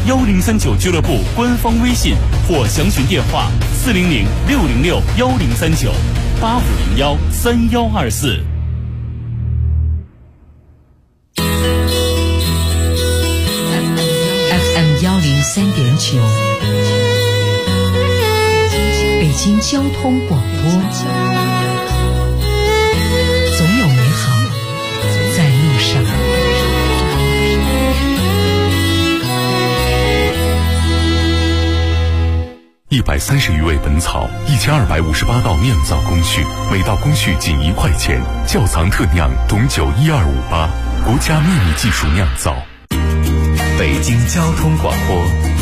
1039俱乐部官方微信或详询电话400-606-10398501-3124。 FM103.9，北京交通广播，总有美好在路上。 130余味本草，1258道酿造工序，每道工序仅1块钱。窖藏特酿董酒12588，国家秘密技术酿造。 北京交通广播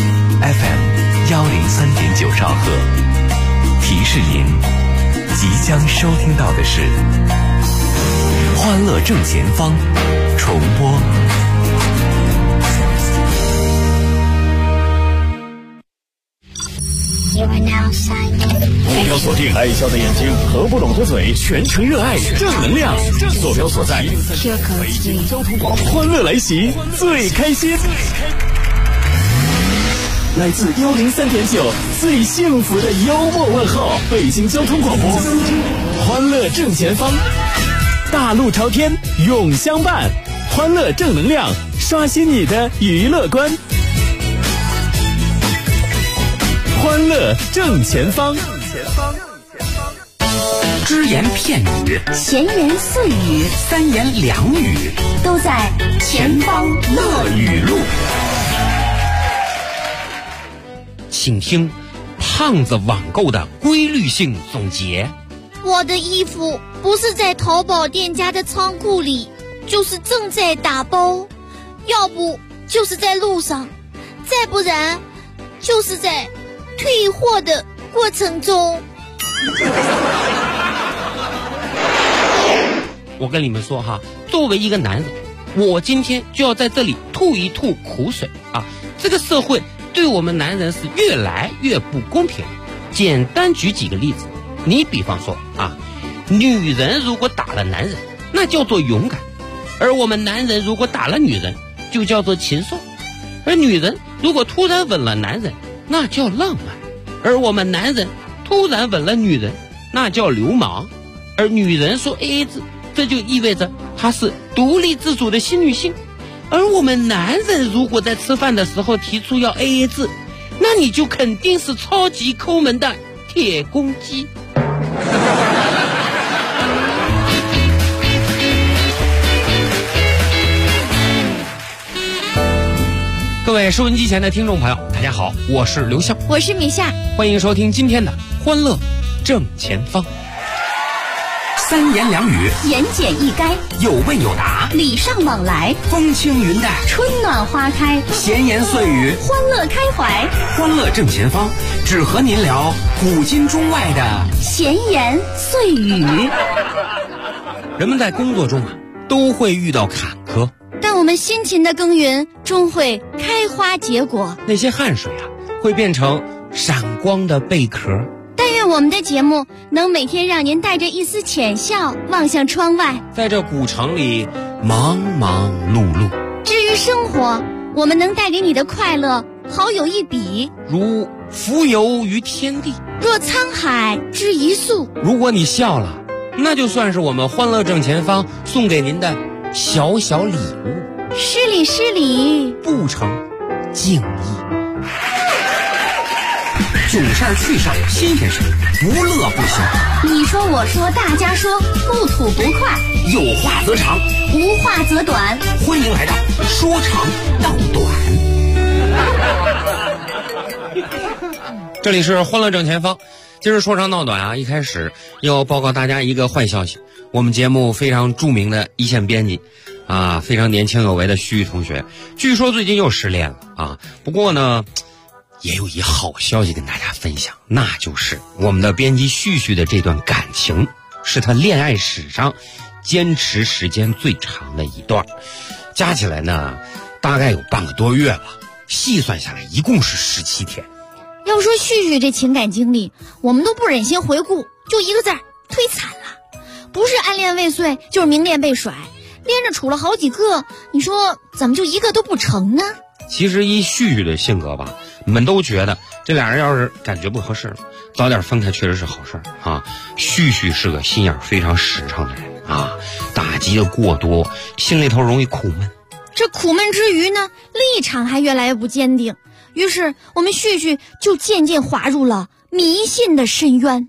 FM103.9兆赫，提示您即将收听到的是欢乐正前方重播。 目标锁定爱笑的眼睛，合不拢的嘴，全程热爱正能量。坐标所在北京交通广播，欢乐来袭，最开心。来自103.9最幸福的幽默问候，北京交通广播，欢乐正前方，大路朝天永相伴，欢乐正能量，刷新你的娱乐观。欢乐正前方， 只言片语， 闲言碎语， 三言两语， 都在前方乐语录。 请听胖子网购的规律性总结。 我的衣服不是在淘宝店家的仓库里，就是正在打包，要不就是在路上，再不然就是在退货的过程中。 我跟你们说哈，作为一个男人，我今天就要在这里吐一吐苦水啊！这个社会对我们男人是越来越不公平。简单举几个例子，你比方说啊，女人如果打了男人，那叫做勇敢；而我们男人如果打了女人，就叫做禽兽；而女人如果突然吻了男人，那叫浪漫；而我们男人突然吻了女人，那叫流氓；而女人说 AA 制，这就意味着她是独立自主的新女性；而我们男人如果在吃饭的时候提出要 AA 制，那你就肯定是超级抠门的铁公鸡。各位收音机前的听众朋友，大家好，我是刘笑， 我是米夏， 欢迎收听今天的欢乐正前方。三言两语， 言简意赅， 有问有答， 礼尚往来， 风轻云淡， 春暖花开， 闲言碎语， 欢乐开怀。 欢乐正前方，只和您聊古今中外的闲言碎语。 人们在工作中都会遇到坎坷， 但我们辛勤的耕耘终会开花结果， 那些汗水会变成闪光的贝壳。 但愿我们的节目能每天让您带着一丝浅笑望向窗外， 在这古城里忙忙碌碌。 至于生活，我们能带给你的快乐好有一比， 如浮游于天地， 若沧海之一粟。 如果你笑了，那就算是我们欢乐正前方送给您的小小礼物。 失礼失礼， 不成敬意。囧事儿趣事儿新鲜事儿，不乐不行。 你说我说大家说，不吐不快， 有话则长， 无话则短。 欢迎来到说长道短。这里是欢乐正前方，今日说长道短一开始要报告大家一个坏消息，我们节目非常著名的一线编辑非常年轻有为的徐玉同学，据说最近又失恋了不过呢也有一好消息跟大家分享，那就是我们的编辑旭旭的这段感情是他恋爱史上坚持时间最长的一段，加起来呢大概有半个多月了，细算下来一共是17天。 要说旭旭这情感经历，我们都不忍心回顾，就一个字儿，忒惨了。不是暗恋未遂，就是明恋被甩，连着处了好几个，你说怎么就一个都不成呢？ 其实依旭旭的性格吧，我们都觉得这俩人要是感觉不合适了，早点分开确实是好事啊。旭旭是个心眼非常实诚的人啊，打击的过多，心里头容易苦闷。 这苦闷之余呢，立场还越来越不坚定，于是我们旭旭就渐渐滑入了迷信的深渊。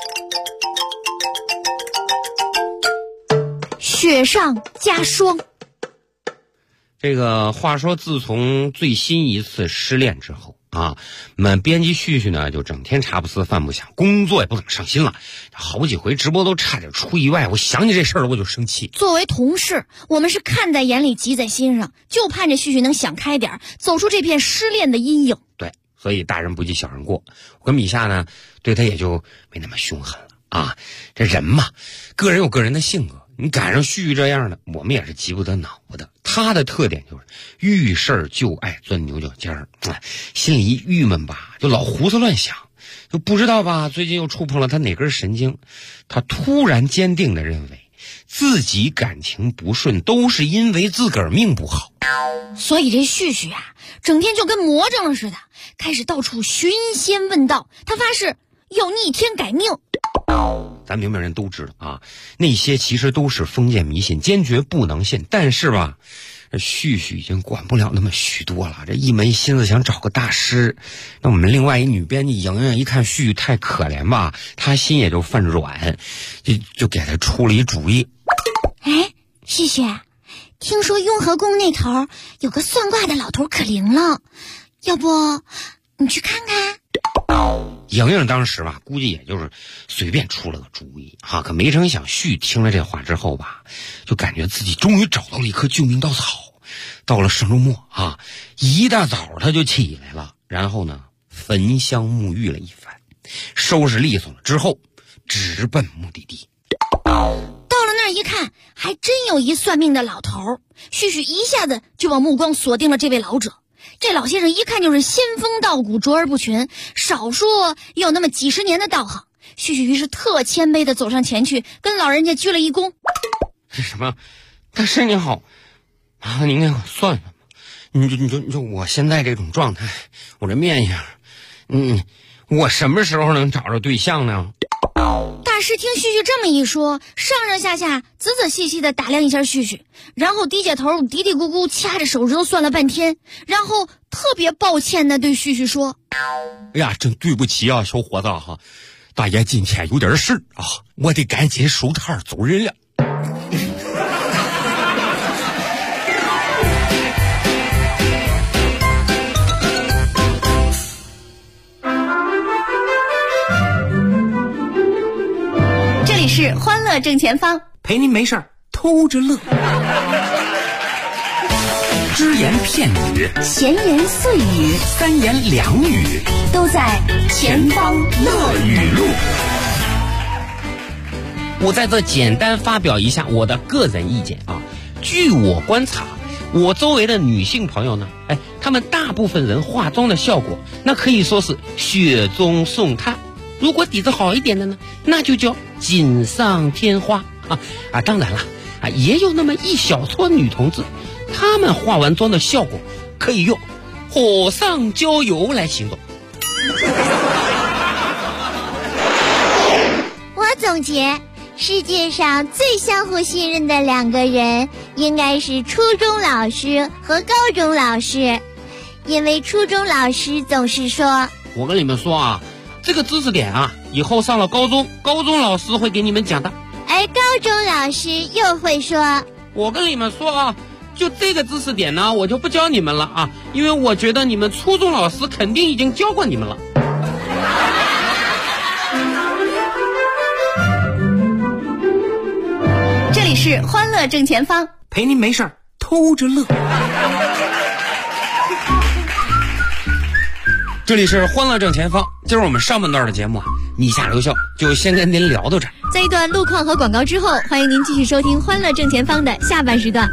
雪上加霜。 这个话说，自从最新一次失恋之后啊，我们编辑旭旭呢就整天茶不思饭不想，工作也不怎么上心了，好几回直播都差点出意外。我想起这事儿了我就生气。 作为同事，我们是看在眼里急在心上，就盼着旭旭能想开点，走出这片失恋的阴影。 对，所以大人不计小人过，我跟米夏呢对他也就没那么凶狠了啊。这人嘛，个人有个人的性格，你赶上旭旭这样的，我们也是急不得脑的。他的特点就是遇事儿就爱钻牛角尖儿，心里一郁闷吧，就老胡思乱想，就不知道吧，最近又触碰了他哪根神经。他突然坚定地认为，自己感情不顺都是因为自个儿命不好。 所以这旭旭啊，整天就跟魔怔了似的，开始到处寻仙问道。他发誓要逆天改命。 咱明白人都知道啊，那些其实都是封建迷信，坚决不能信。但是吧，旭旭已经管不了那么许多了，这一门心思想找个大师。那我们另外一女编辑莹莹一看旭旭太可怜吧，她心也就犯软，就给他出了一主意。 哎，旭旭，听说雍和宫那头有个算卦的老头可灵了，要不你去看看？ 莹莹当时吧，估计也就是随便出了个主意啊，可没成想旭听了这话之后吧，就感觉自己终于找到了一棵救命稻草。到了上周末啊，一大早他就起来了，然后呢焚香沐浴了一番，收拾利索了之后，直奔目的地。 到了那儿一看，还真有一算命的老头，旭旭一下子就把目光锁定了这位老者。这老先生一看就是仙风道骨，卓而不群，少说也有那么几十年的道行。旭旭于是特谦卑地走上前去，跟老人家鞠了一躬。 这什么，大师您好，您给我算算吧。你就我现在这种状态，我这面相，我什么时候能找着对象呢？ 大师听旭旭这么一说，上上下下仔仔细细地打量一下旭旭，然后低下头嘀嘀咕咕掐着手指头算了半天，然后特别抱歉地对旭旭说： 哎呀，真对不起啊，小伙子哈，大爷今天有点事啊，我得赶紧收摊走人了。 这里是欢乐正前方， 陪您没事儿偷着乐。只言片语， 闲言碎语， 三言两语， 都在前方乐语录。 我在这简单发表一下我的个人意见啊。据我观察，我周围的女性朋友呢，她们大部分人化妆的效果，那可以说是雪中送炭。如果底子好一点的呢，那就叫锦上添花啊！当然了也有那么一小撮女同志，她们化完妆的效果可以用火上浇油来形容。 我总结，世界上最相互信任的两个人应该是初中老师和高中老师，因为初中老师总是说： 我跟你们说啊，这个知识点啊，以后上了高中，高中老师会给你们讲的。 而高中老师又会说： 我跟你们说啊，就这个知识点呢，我就不教你们了啊，因为我觉得你们初中老师肯定已经教过你们了。 这里是欢乐正前方， 陪您没事儿偷着乐。 这里是欢乐正前方，今儿我们上半段的节目啊，米夏留校就先跟您聊到这儿。 在一段路况和广告之后，欢迎您继续收听欢乐正前方的下半时段。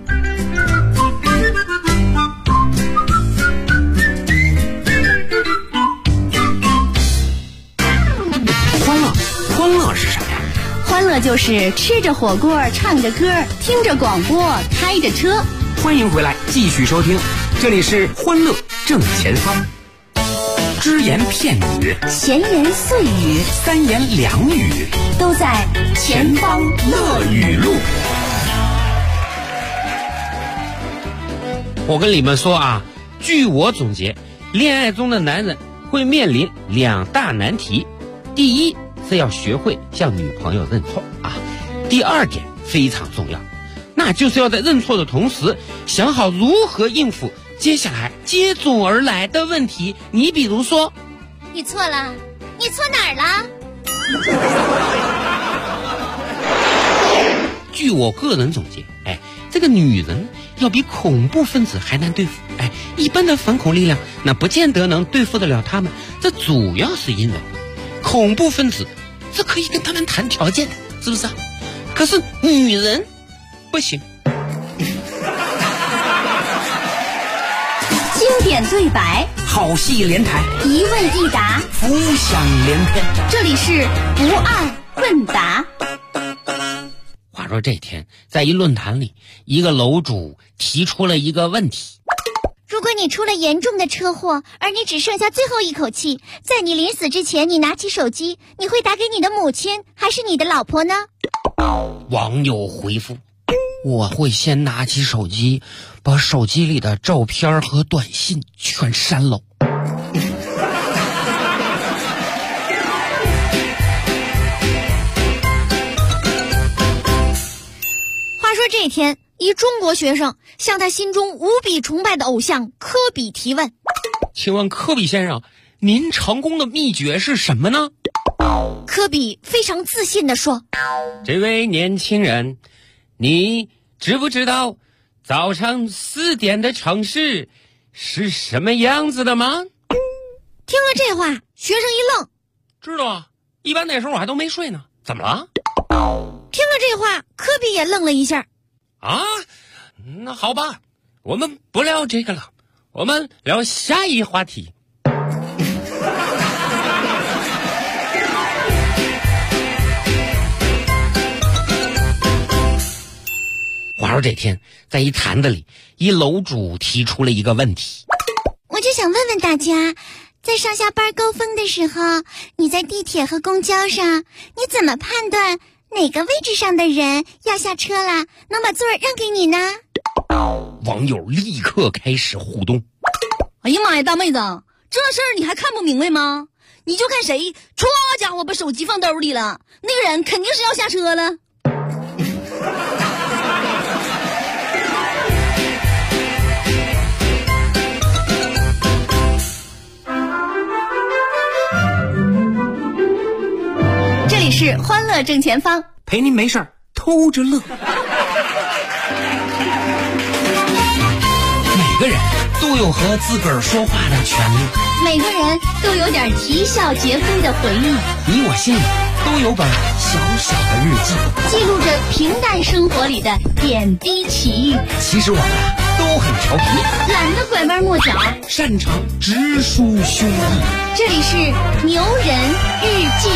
欢乐是啥呀？ 欢乐就是吃着火锅，唱着歌，听着广播，开着车。 欢迎回来，继续收听这里是欢乐正前方，只言片语， 闲言碎语， 三言两语， 都在前方乐语录。 我跟你们说啊，据我总结，恋爱中的男人会面临2大难题。第一是要学会向女朋友认错啊。第二点非常重要，那就是要在认错的同时，想好如何应付接下来接踵而来的问题。你比如说， 你错了，你错哪儿了？ 据我个人总结，这个女人要比恐怖分子还难对付。一般的反恐力量那不见得能对付得了他们，这主要是因为恐怖分子这可以跟他们谈条件，是不是啊？可是女人不行。 经典对白， 好戏连台， 一问一答， 浮想联翩。 这里是不二问答。 话说这天在一论坛里，一个楼主提出了一个问题： 如果你出了严重的车祸，而你只剩下最后一口气，在你临死之前，你拿起手机，你会打给你的母亲还是你的老婆呢？ 网友回复：我会先拿起手机，把手机里的照片和短信全删了。 话说这天，一中国学生向他心中无比崇拜的偶像科比提问： 请问科比先生，您成功的秘诀是什么呢？ 科比非常自信地说： 这位年轻人，你知不知道早上4点的城市是什么样子的吗？ 听了这话，学生一愣。 知道啊，一般那时候我还都没睡呢。怎么了？ 听了这话，科比也愣了一下。 啊，那好吧，我们不聊这个了，我们聊下一话题。话说这天，在一坛子里，一楼主提出了一个问题： 我就想问问大家，在上下班高峰的时候，你在地铁和公交上，你怎么判断哪个位置上的人要下车了，能把座儿让给你呢？ 网友立刻开始互动。 哎呀妈呀，大妹子，这事儿你还看不明白吗？你就看谁歘家伙把手机放兜里了，那个人肯定是要下车了。 这里是欢乐正前方， 陪您没事儿偷着乐。每个人都有和自个儿说话的权利， 每个人都有点啼笑皆非的回忆。 你我心里都有本小小的日记， 记录着平淡生活里的点滴奇遇。 其实我们都很调皮， 懒得拐弯抹角， 擅长直抒胸臆。 这里是牛人日记。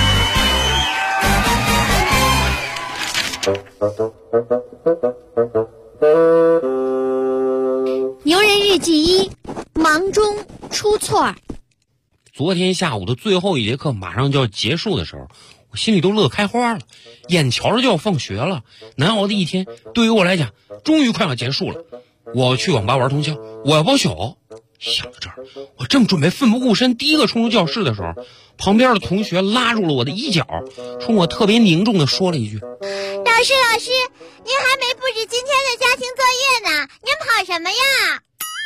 牛人日记1：忙中出错。 昨天下午的最后一节课马上就要结束的时候，我心里都乐开花了，眼瞧着就要放学了，难熬的一天对于我来讲终于快要结束了。我去网吧玩通宵，我要包宿。想到这儿，我正准备奋不顾身第一个冲入教室的时候，旁边的同学拉住了我的衣角，冲我特别凝重地说了一句： 老师，您还没布置今天的家庭作业呢，您跑什么呀？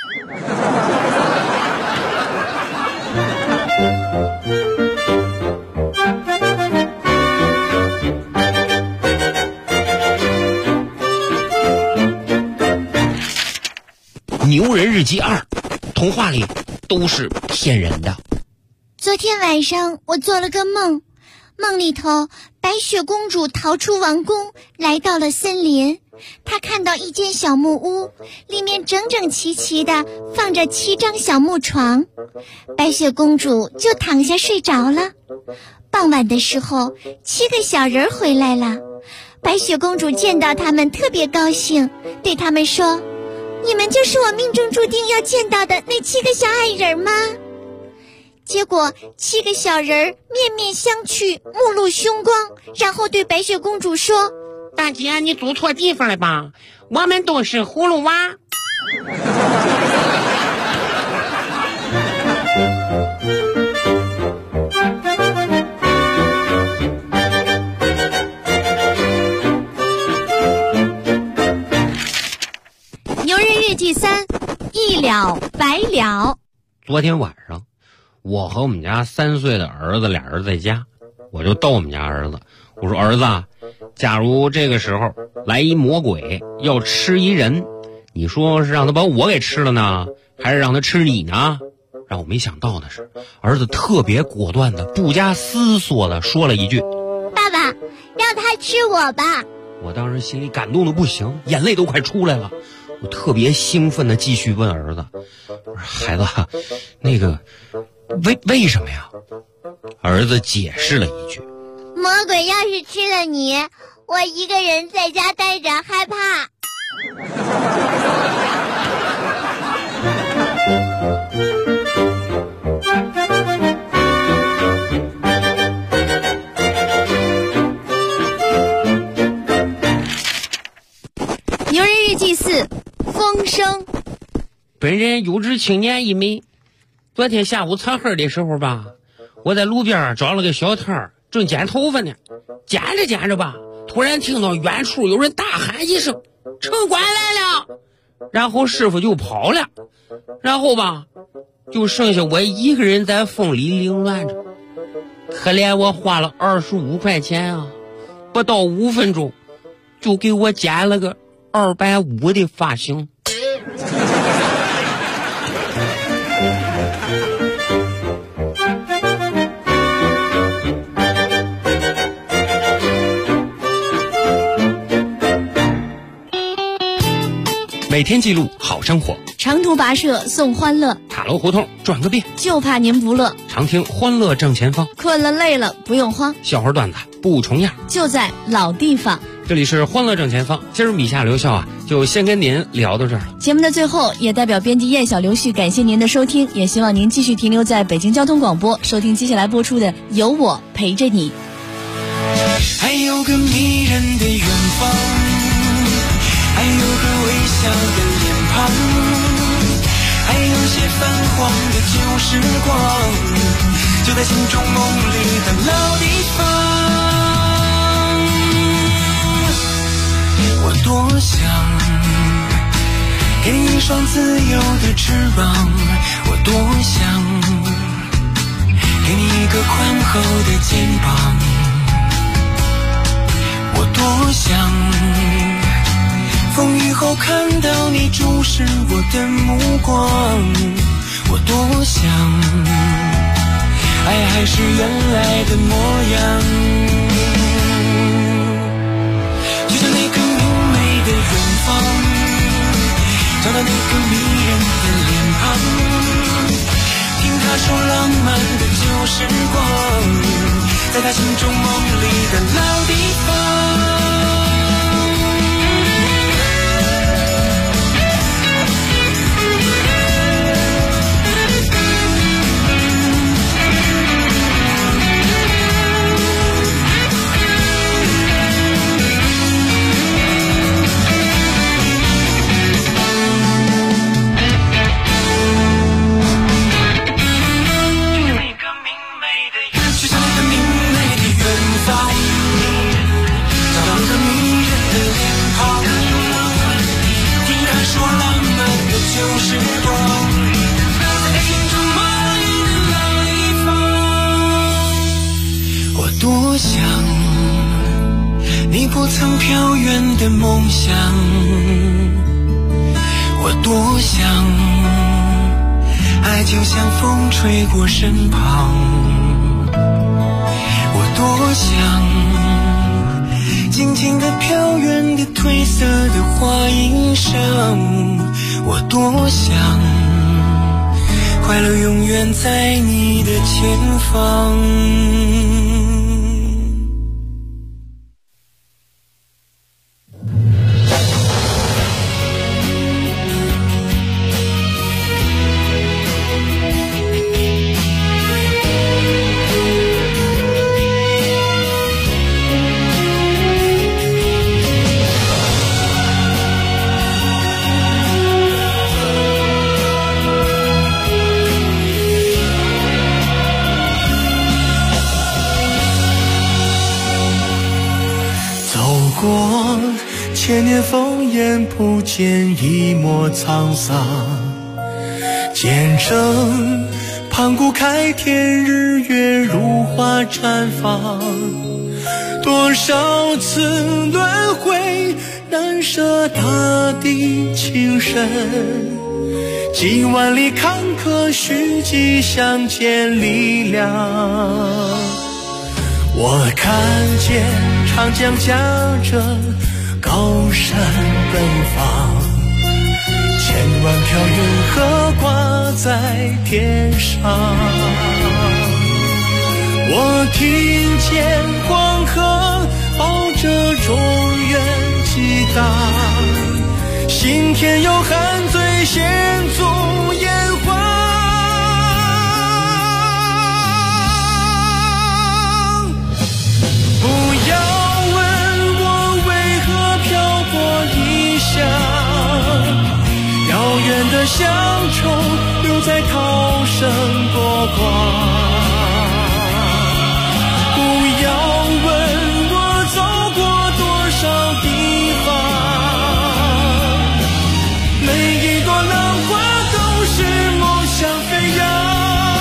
牛人日记2，童话里都是骗人的。 昨天晚上我做了个梦，梦里头白雪公主逃出王宫，来到了森林。她看到一间小木屋，里面整整齐齐的放着7张小木床，白雪公主就躺下睡着了。傍晚的时候，7个小人回来了，白雪公主见到他们特别高兴，对他们说： 你们就是我命中注定要见到的那7个小矮人吗？结果7个小人面面相觑，目露凶光，然后对白雪公主说： 大姐，你走错地方了吧？我们都是葫芦娃。 牛人日记3，一了百了。 昨天晚上，我和我们家3岁的儿子俩人在家，我就逗我们家儿子，我说儿子，假如这个时候来一魔鬼要吃一人，你说是让他把我给吃了呢，还是让他吃你呢？让我没想到的是，儿子特别果断的不加思索的说了一句： 爸爸，让他吃我吧。 我当时心里感动的不行，眼泪都快出来了。我特别兴奋的继续问儿子：孩子，那个为什么呀？儿子解释了一句： 魔鬼要是吃了你，我一个人在家待着害怕。牛人日记4，风声。 本人有志青年一枚。昨天下午擦黑的时候吧，我在路边找了个小摊儿，正剪头发呢。剪着剪着吧，突然听到远处有人大喊一声：城管来了！然后师傅就跑了，然后吧，就剩下我一个人在风里凌乱着。可怜我花了25块钱啊，不到5分钟就给我剪了个250的发型。每天记录好生活， 长途跋涉送欢乐， 塔楼胡同转个遍， 就怕您不乐。 常听欢乐正前方， 困了累了不用慌， 笑话段子不重样， 就在老地方。 这里是欢乐正前方，今儿米夏刘笑啊，就先跟您聊到这儿了。 节目的最后，也代表编辑燕小刘旭感谢您的收听，也希望您继续停留在北京交通广播，收听接下来播出的《有我陪着你》。 还有个迷人的远方，还有个微笑的脸庞，还有些泛黄的旧时光，就在心中梦里的老地方。我多想给你一双自由的翅膀，我多想给你一个宽厚的肩膀，我多想风雨后看到你注视我的目光，我多想爱还是原来的模样，就像那个明媚的远方，找到那个迷人的脸庞，听他说浪漫的旧时光，在他心中梦里的老地方。多想你不曾飘远的梦想，我多想爱就像风吹过身旁，我多想静静地飘远的褪色的花衣裳，我多想快乐永远在你的前方。 千年烽烟不见一抹沧桑，见证盘古开天，日月如花绽放。多少次轮回，难舍大地情深，几万里坎坷，虚迹相见力量。我看见长江夹着高山奔放，千万条云河挂在天上。我听见黄河抱着中原激荡，心田有汉醉献足炎黄。不要问我为何漂泊异乡，遥远的乡愁留在涛声波光。不要问我走过多少地方，每一朵浪花都是梦想飞扬。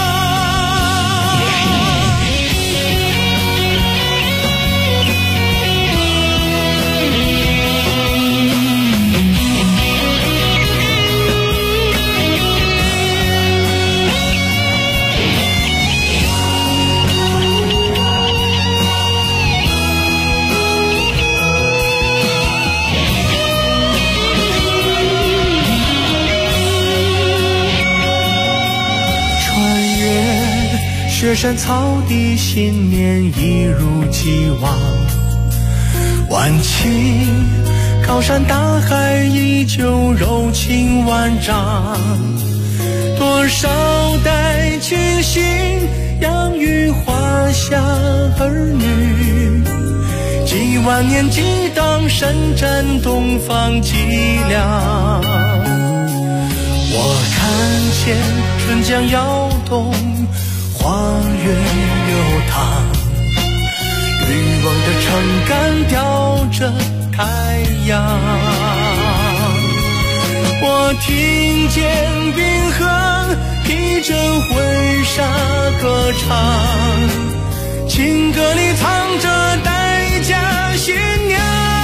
雪山草地，信念一如既往。万顷高山大海，依旧柔情万丈。多少代亲信养育华夏儿女，几万年激荡，深圳东方脊梁。我看见春江摇动，花月流淌，渔翁的撑杆吊着太阳。我听见冰河披着婚纱歌唱，情歌里藏着代价新娘。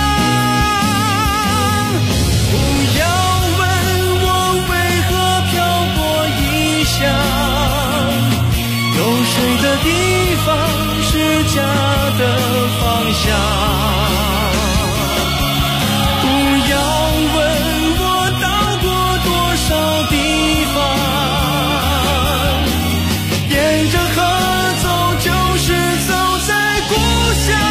不要问我为何漂泊异乡，有谁的地方是家的方向。不要问我到过多少地方，沿着河走，就是走在故乡。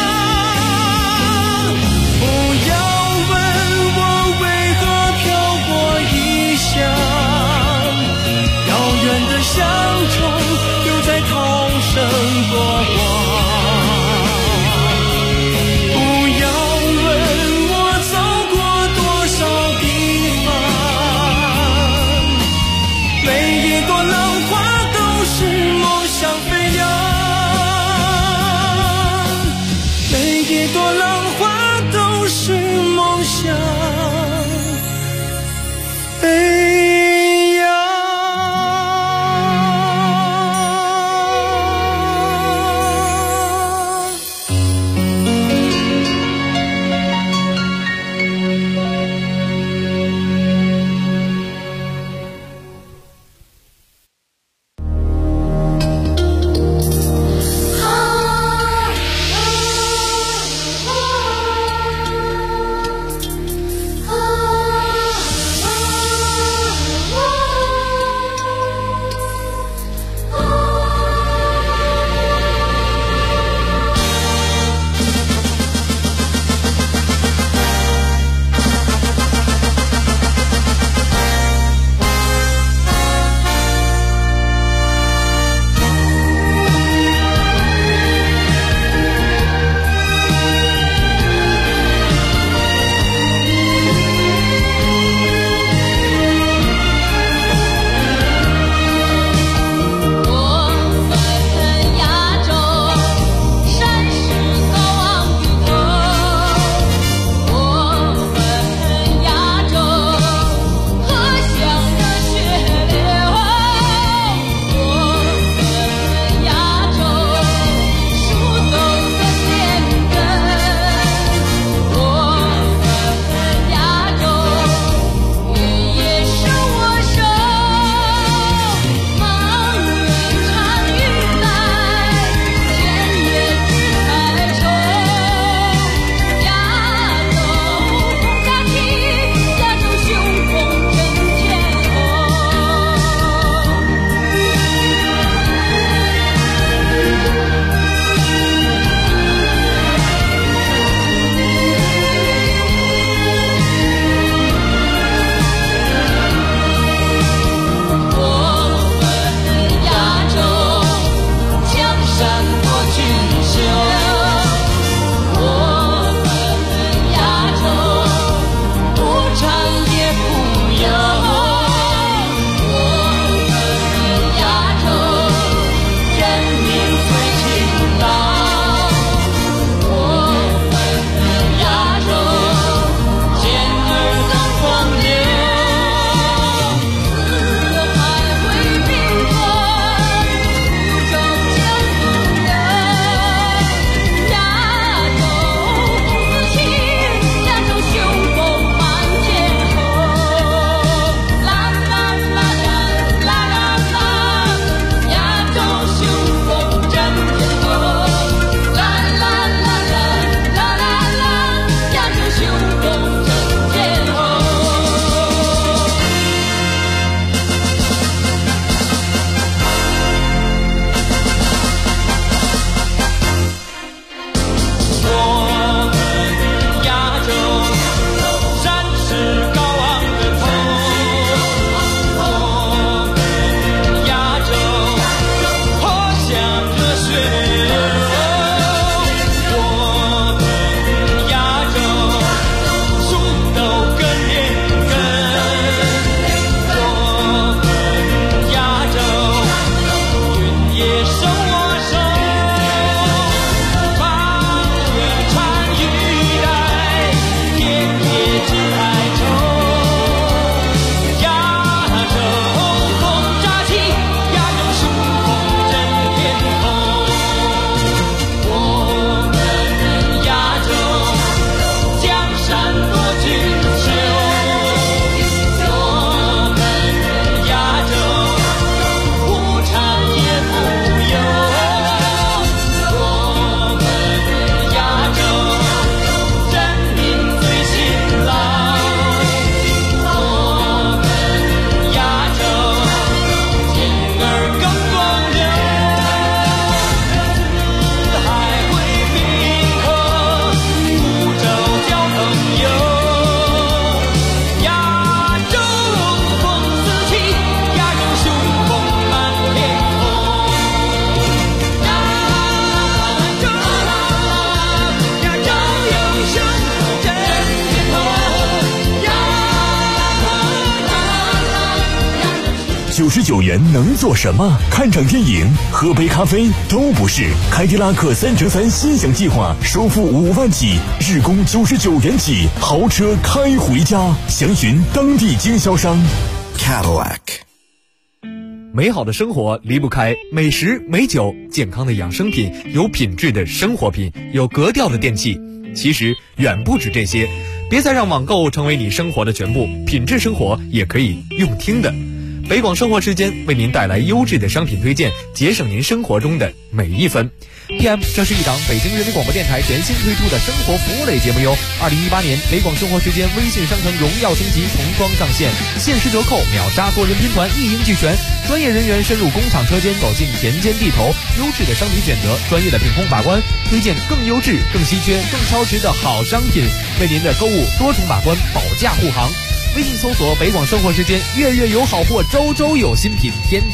99元能做什么？看场电影、喝杯咖啡都不是。凯迪拉克3乘3心想计划，首付5万起，日供99元起，豪车开回家。详询当地经销商。 Cadillac。 美好的生活离不开美食美酒，健康的养生品，有品质的生活品，有格调的电器。其实远不止这些，别再让网购成为你生活的全部，品质生活也可以用听的。北广生活时间为您带来优质的商品推荐，节省您生活中的每一分。PM， 这是一档北京人民广播电台全新推出的生活服务类节目哟。2018年北广生活时间微信商城荣耀升级，重装上线，限时折扣，秒杀多人拼团，一应俱全。专业人员深入工厂车间，走进田间地头，优质的商品选择，专业的品控把关，推荐更优质、更稀缺、更超值的好商品，为您的购物多重把关，保驾护航。微信搜索北广生活时间，月月有好货，周周有新品，天天